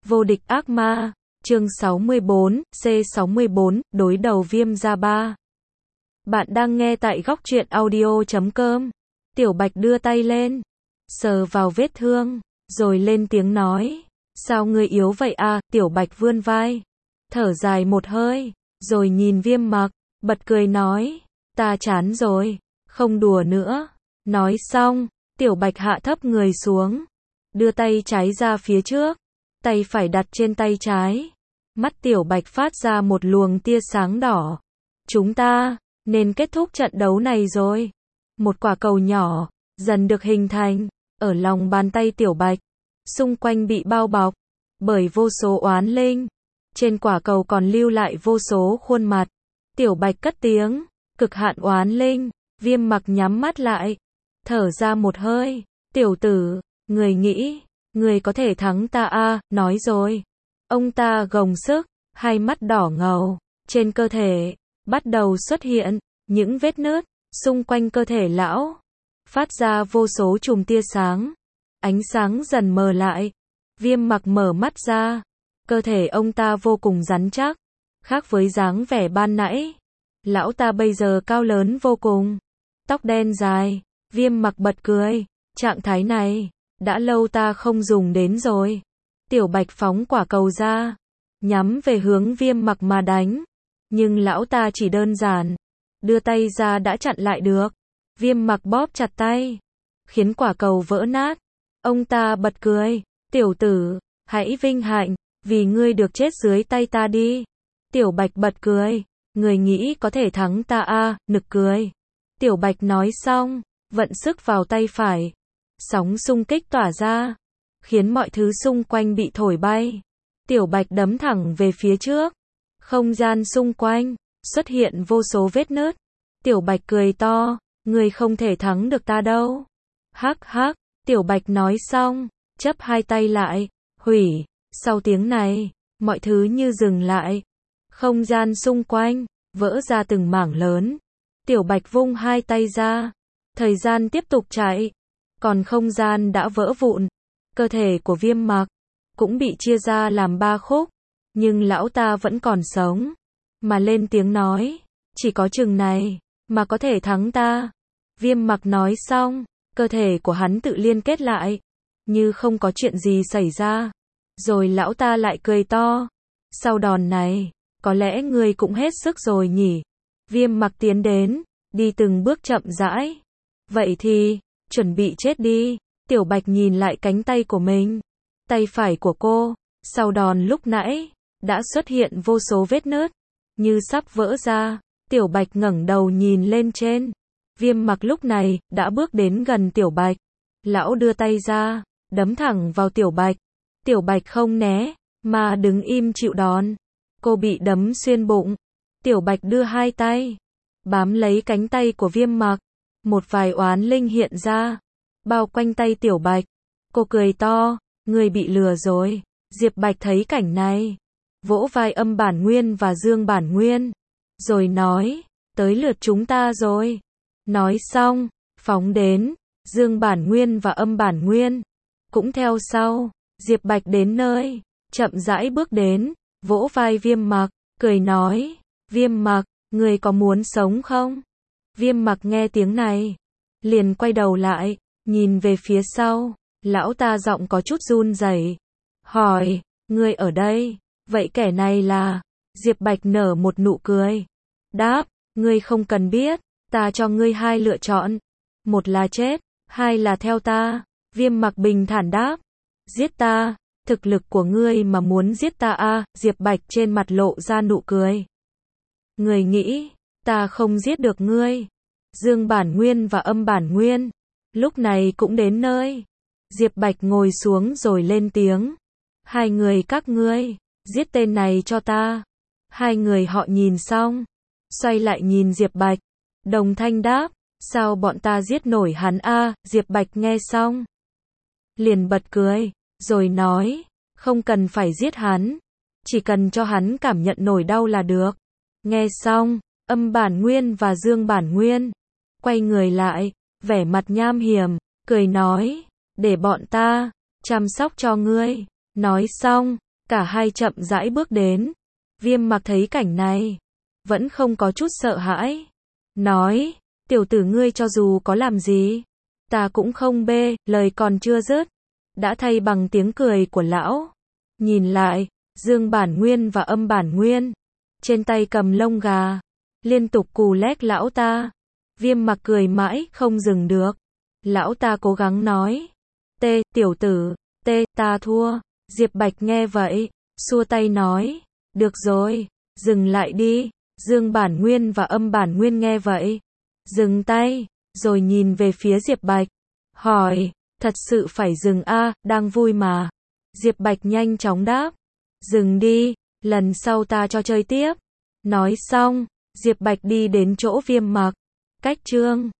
Vô địch ác ma, chương 64, C64, đối đầu Viêm Gia Ba. Bạn đang nghe tại góc truyện audio.com. Tiểu Bạch đưa tay lên, sờ vào vết thương, rồi lên tiếng nói. Sao ngươi yếu vậy à? Tiểu Bạch vươn vai, thở dài một hơi, rồi nhìn Viêm Mặc, bật cười nói. Ta chán rồi, không đùa nữa. Nói xong, Tiểu Bạch hạ thấp người xuống, đưa tay trái ra phía trước, tay phải đặt trên tay trái. Mắt Tiểu Bạch phát ra một luồng tia sáng đỏ. Chúng ta nên kết thúc trận đấu này rồi. Một quả cầu nhỏ dần được hình thành ở lòng bàn tay Tiểu Bạch, xung quanh bị bao bọc bởi vô số oán linh. Trên quả cầu còn lưu lại vô số khuôn mặt. Tiểu Bạch cất tiếng, cực hạn oán linh. Viêm Mặc nhắm mắt lại, thở ra một hơi. Tiểu tử, người nghĩ người có thể thắng ta à? Nói rồi, ông ta gồng sức, hai mắt đỏ ngầu. Trên cơ thể bắt đầu xuất hiện những vết nứt. Xung quanh cơ thể lão phát ra vô số chùm tia sáng. Ánh sáng dần mờ lại. Viêm Mặc mở mắt ra. Cơ thể ông ta vô cùng rắn chắc, khác với dáng vẻ ban nãy. Lão ta bây giờ cao lớn vô cùng, tóc đen dài. Viêm Mặc bật cười. Trạng thái này đã lâu ta không dùng đến rồi. Tiểu Bạch phóng quả cầu ra, nhắm về hướng Viêm Mặc mà đánh. Nhưng lão ta chỉ đơn giản đưa tay ra đã chặn lại được. Viêm Mặc bóp chặt tay, khiến quả cầu vỡ nát. Ông ta bật cười. Tiểu tử, hãy vinh hạnh vì ngươi được chết dưới tay ta đi. Tiểu Bạch bật cười. Người nghĩ có thể thắng ta à? Nực cười. Tiểu Bạch nói xong, vận sức vào tay phải. Sóng xung kích tỏa ra, khiến mọi thứ xung quanh bị thổi bay. Tiểu Bạch đấm thẳng về phía trước. Không gian xung quanh xuất hiện vô số vết nứt. Tiểu Bạch cười to. Ngươi không thể thắng được ta đâu. Hắc hắc. Tiểu Bạch nói xong, chắp hai tay lại, hủy. Sau tiếng này, mọi thứ như dừng lại. Không gian xung quanh vỡ ra từng mảng lớn. Tiểu Bạch vung hai tay ra, thời gian tiếp tục chạy. Còn không gian đã vỡ vụn. Cơ thể của Viêm Mặc cũng bị chia ra làm 3 khúc. Nhưng lão ta vẫn còn sống, mà lên tiếng nói. Chỉ có chừng này mà có thể thắng ta. Viêm Mặc nói xong, cơ thể của hắn tự liên kết lại, như không có chuyện gì xảy ra. Rồi lão ta lại cười to. Sau đòn này, có lẽ ngươi cũng hết sức rồi nhỉ. Viêm Mặc tiến đến, đi từng bước chậm rãi. Vậy thì, chuẩn bị chết đi. Tiểu Bạch nhìn lại cánh tay của mình. Tay phải của cô, sau đòn lúc nãy, đã xuất hiện vô số vết nứt, như sắp vỡ ra. Tiểu Bạch ngẩng đầu nhìn lên trên. Viêm Mặc lúc này, đã bước đến gần Tiểu Bạch. Lão đưa tay ra, đấm thẳng vào Tiểu Bạch. Tiểu Bạch không né, mà đứng im chịu đòn. Cô bị đấm xuyên bụng. Tiểu Bạch đưa hai tay, bám lấy cánh tay của Viêm Mặc. Một vài oán linh hiện ra, bao quanh tay Tiểu Bạch. Cô cười to. Người bị lừa rồi. Diệp Bạch thấy cảnh này, vỗ vai Âm Bản Nguyên và Dương Bản Nguyên, rồi nói. Tới lượt chúng ta rồi. Nói xong, phóng đến. Dương Bản Nguyên và Âm Bản Nguyên cũng theo sau. Diệp Bạch đến nơi, chậm rãi bước đến, vỗ vai Viêm Mặc, cười nói. Viêm Mặc, người có muốn sống không? Viêm Mặc nghe tiếng này, liền quay đầu lại, nhìn về phía sau. Lão ta giọng có chút run rẩy, hỏi. Ngươi ở đây, vậy kẻ này là? Diệp Bạch nở một nụ cười, đáp. Ngươi không cần biết, ta cho ngươi hai lựa chọn. Một là chết, hai là theo ta. Viêm Mặc bình thản đáp. Giết ta? Thực lực của ngươi mà muốn giết ta à? Diệp Bạch trên mặt lộ ra nụ cười. Ngươi nghĩ ta không giết được ngươi? Dương Bản Nguyên và Âm Bản Nguyên lúc này cũng đến nơi. Diệp Bạch ngồi xuống rồi lên tiếng. Hai người các ngươi, giết tên này cho ta. Hai người họ nhìn xong, xoay lại nhìn Diệp Bạch, đồng thanh đáp. Sao bọn ta giết nổi hắn a? Diệp Bạch nghe xong, liền bật cười, rồi nói. Không cần phải giết hắn, chỉ cần cho hắn cảm nhận nổi đau là được. Nghe xong, Âm Bản Nguyên và Dương Bản Nguyên quay người lại, vẻ mặt nham hiểm, cười nói. Để bọn ta chăm sóc cho ngươi. Nói xong, Cả hai chậm rãi bước đến. Viêm Mặc thấy cảnh này, vẫn không có chút sợ hãi. Nói, tiểu tử ngươi cho dù có làm gì, ta cũng không bê, lời còn chưa dứt, đã thay bằng tiếng cười của lão. Nhìn lại, Dương Bản Nguyên và Âm Bản Nguyên, trên tay cầm lông gà, liên tục cù lét lão ta. Viêm Mặc cười mãi, không dừng được. Lão ta cố gắng nói, tiểu tử, ta thua. Diệp Bạch nghe vậy, xua tay nói, được rồi, dừng lại đi. Dương Bản Nguyên và Âm Bản Nguyên nghe vậy, dừng tay, rồi nhìn về phía Diệp Bạch, hỏi, thật sự phải dừng a, đang vui mà. Diệp Bạch nhanh chóng đáp, dừng đi, lần sau ta cho chơi tiếp. Nói xong, Diệp Bạch đi đến chỗ Viêm Mặc, cách Trương